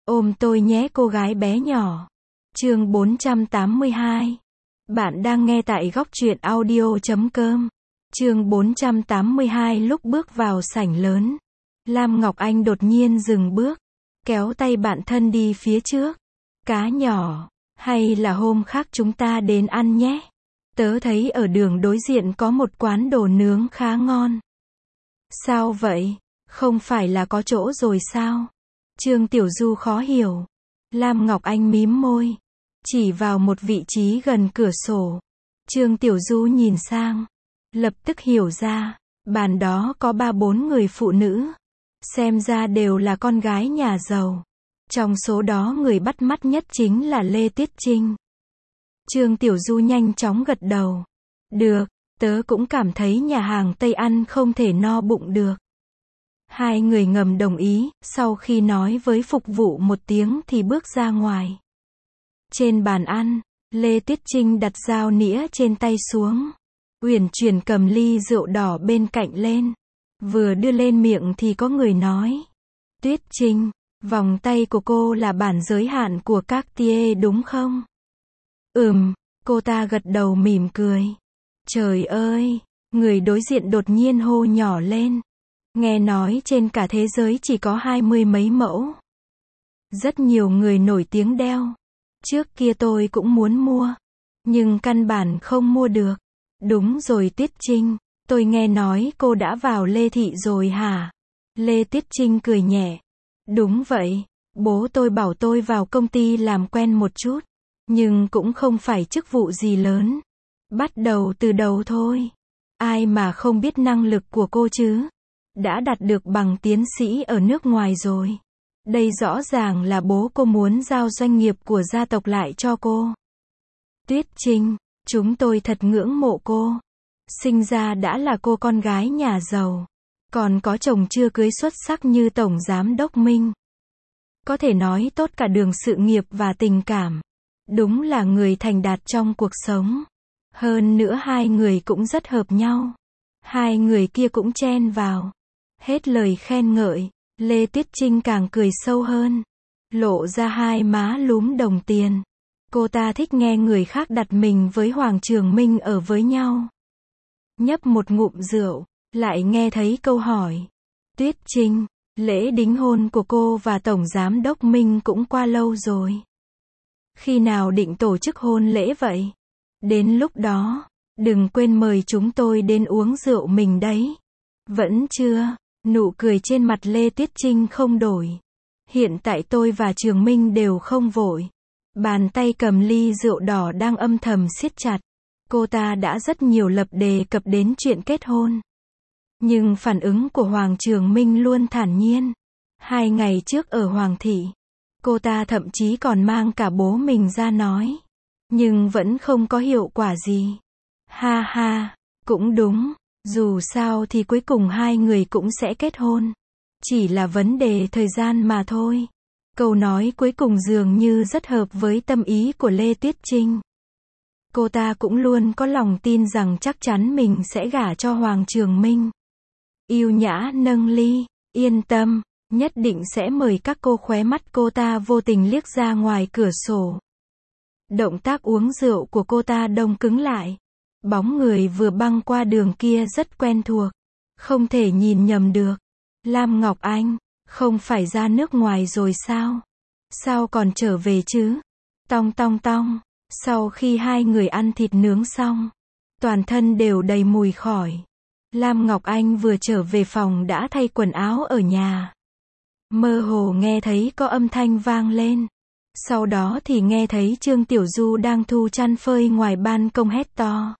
Ôm tôi nhé cô gái bé nhỏ. Chương 482. Bạn đang nghe tại góc truyện audio.com. Chương 482. Lúc bước vào sảnh lớn, Lam Ngọc Anh đột nhiên dừng bước, kéo tay bạn thân đi phía trước. Cá nhỏ, hay là hôm khác chúng ta đến ăn nhé. Tớ thấy ở đường đối diện có một quán đồ nướng khá ngon. Sao vậy? Không phải là có chỗ rồi sao? Trương Tiểu Du khó hiểu. Lam Ngọc Anh mím môi, chỉ vào một vị trí gần cửa sổ. Trương Tiểu Du nhìn sang, lập tức hiểu ra, bàn đó có 3-4 người phụ nữ. Xem ra đều là con gái nhà giàu. Trong số đó người bắt mắt nhất chính là Lê Tiết Trinh. Trương Tiểu Du nhanh chóng gật đầu. Được, tớ cũng cảm thấy nhà hàng Tây ăn không thể no bụng được. Hai người ngầm đồng ý, sau khi nói với phục vụ một tiếng thì bước ra ngoài. Trên bàn ăn, Lê Tiết Trinh đặt dao nĩa trên tay xuống. Uyển chuyển cầm ly rượu đỏ bên cạnh lên. Vừa đưa lên miệng thì có người nói. Tuyết Trinh, vòng tay của cô là bản giới hạn của Cartier đúng không? Cô ta gật đầu mỉm cười. Trời ơi, người đối diện đột nhiên hô nhỏ lên. Nghe nói trên cả thế giới chỉ có 20 mấy mẫu. Rất nhiều người nổi tiếng đeo. Trước kia tôi cũng muốn mua, nhưng căn bản không mua được. Đúng rồi Tiết Trinh, tôi nghe nói cô đã vào Lê Thị rồi hả? Lê Tiết Trinh cười nhẹ. Đúng vậy, bố tôi bảo tôi vào công ty làm quen một chút, nhưng cũng không phải chức vụ gì lớn. Bắt đầu từ đầu thôi. Ai mà không biết năng lực của cô chứ? Đã đạt được bằng tiến sĩ ở nước ngoài rồi. Đây rõ ràng là bố cô muốn giao doanh nghiệp của gia tộc lại cho cô. Tuyết Trinh, chúng tôi thật ngưỡng mộ cô. Sinh ra đã là cô con gái nhà giàu, còn có chồng chưa cưới xuất sắc như Tổng Giám Đốc Minh. Có thể nói tốt cả đường sự nghiệp và tình cảm. Đúng là người thành đạt trong cuộc sống. Hơn nữa hai người cũng rất hợp nhau. Hai người kia cũng chen vào. Hết lời khen ngợi, Lê Tiết Trinh càng cười sâu hơn, lộ ra hai má lúm đồng tiền. Cô ta thích nghe người khác đặt mình với Hoàng Trường Minh ở với nhau. Nhấp một ngụm rượu, lại nghe thấy câu hỏi. Tuyết Trinh, lễ đính hôn của cô và Tổng Giám Đốc Minh cũng qua lâu rồi. Khi nào định tổ chức hôn lễ vậy? Đến lúc đó, đừng quên mời chúng tôi đến uống rượu mình đấy. Vẫn chưa? Nụ cười trên mặt Lê Tiết Trinh không đổi. Hiện tại tôi và Trường Minh đều không vội. Bàn tay cầm ly rượu đỏ đang âm thầm siết chặt. Cô ta đã rất nhiều lần đề cập đến chuyện kết hôn. Nhưng phản ứng của Hoàng Trường Minh luôn thản nhiên. 2 ngày trước ở Hoàng Thị, cô ta thậm chí còn mang cả bố mình ra nói. Nhưng vẫn không có hiệu quả gì. Ha ha, cũng đúng. Dù sao thì cuối cùng hai người cũng sẽ kết hôn. Chỉ là vấn đề thời gian mà thôi. Câu nói cuối cùng dường như rất hợp với tâm ý của Lê Tiết Trinh. Cô ta cũng luôn có lòng tin rằng chắc chắn mình sẽ gả cho Hoàng Trường Minh. Yêu nhã nâng ly, yên tâm, nhất định sẽ mời các cô. Khóe mắt cô ta vô tình liếc ra ngoài cửa sổ. Động tác uống rượu của cô ta đông cứng lại. Bóng người vừa băng qua đường kia rất quen thuộc. Không thể nhìn nhầm được. Lam Ngọc Anh, không phải ra nước ngoài rồi sao? Sao còn trở về chứ? Tong tong tong. Sau khi hai người ăn thịt nướng xong, toàn thân đều đầy mùi khỏi. Lam Ngọc Anh vừa trở về phòng đã thay quần áo ở nhà. Mơ hồ nghe thấy có âm thanh vang lên. Sau đó thì nghe thấy Trương Tiểu Du đang thu chăn phơi ngoài ban công hét to.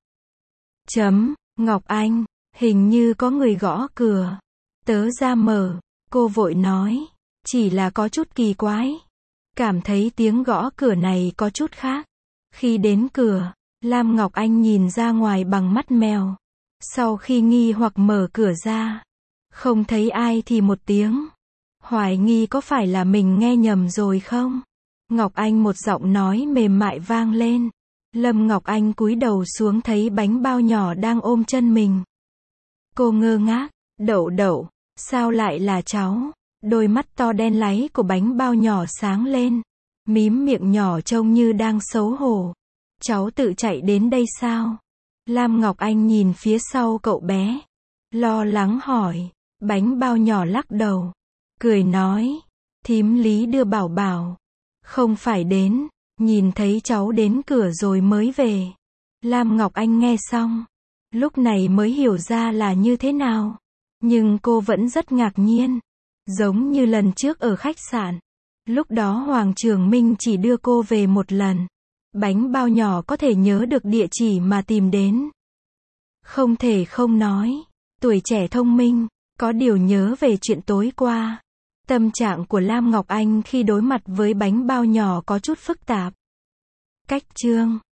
Ngọc Anh, hình như có người gõ cửa. Tớ ra mở, cô vội nói. Chỉ là có chút kỳ quái. Cảm thấy tiếng gõ cửa này có chút khác. Khi đến cửa, Lam Ngọc Anh nhìn ra ngoài bằng mắt mèo. Sau khi nghi hoặc mở cửa ra, không thấy ai thì một tiếng. Hoài nghi có phải là mình nghe nhầm rồi không? Ngọc Anh, một giọng nói mềm mại vang lên. Lâm Ngọc Anh cúi đầu xuống thấy bánh bao nhỏ đang ôm chân mình. Cô ngơ ngác, Đậu Đậu, sao lại là cháu? Đôi mắt to đen láy của bánh bao nhỏ sáng lên. Mím miệng nhỏ trông như đang xấu hổ. Cháu tự chạy đến đây sao? Lam Ngọc Anh nhìn phía sau cậu bé. Lo lắng hỏi. Bánh bao nhỏ lắc đầu. Cười nói. Thím Lý đưa Bảo Bảo. Không phải đến. Nhìn thấy cháu đến cửa rồi mới về. Lam Ngọc Anh nghe xong. Lúc này mới hiểu ra là như thế nào. Nhưng cô vẫn rất ngạc nhiên. Giống như lần trước ở khách sạn. Lúc đó Hoàng Trường Minh chỉ đưa cô về một lần. Bánh bao nhỏ có thể nhớ được địa chỉ mà tìm đến. Không thể không nói. Tuổi trẻ thông minh, có điều nhớ về chuyện tối qua. Tâm trạng của Lam Ngọc Anh khi đối mặt với bánh bao nhỏ có chút phức tạp. Cách chương